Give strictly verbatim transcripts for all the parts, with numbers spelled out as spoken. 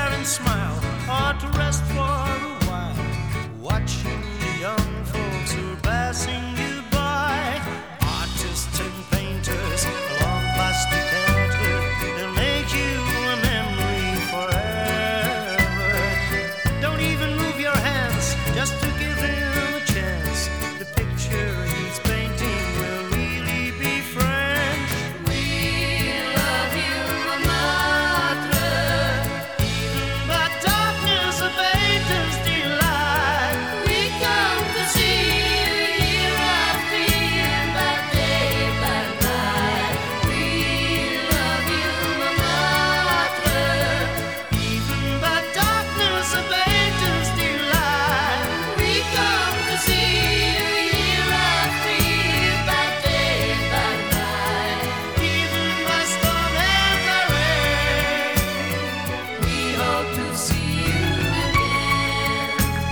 there and smile, or to rest for a while, watching the young folks who are passing you by. Artists and painters along plastic theater, they'll make you a memory forever. Don't even move your hands just to give him a chance. The picture he's painting will really be French. We love you, Montmartre. But darkness abates his delight. We come to see you year after year, by day, by night. We love you, Montmartre. Even but darkness abates his delight. We come to see you year after year, by day, by night. Even by storm and by rain. We hope to see you again.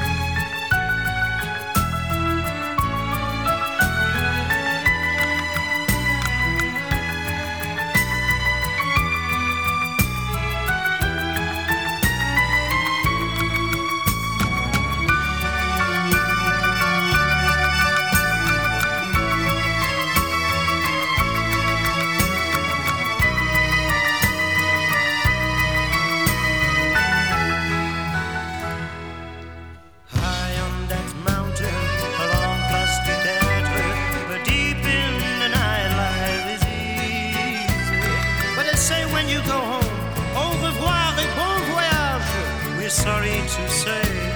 High on that mountain, along plastic theater, but deep in the night life is easy. But they say when you go home, au revoir et bon voyage. We're sorry to say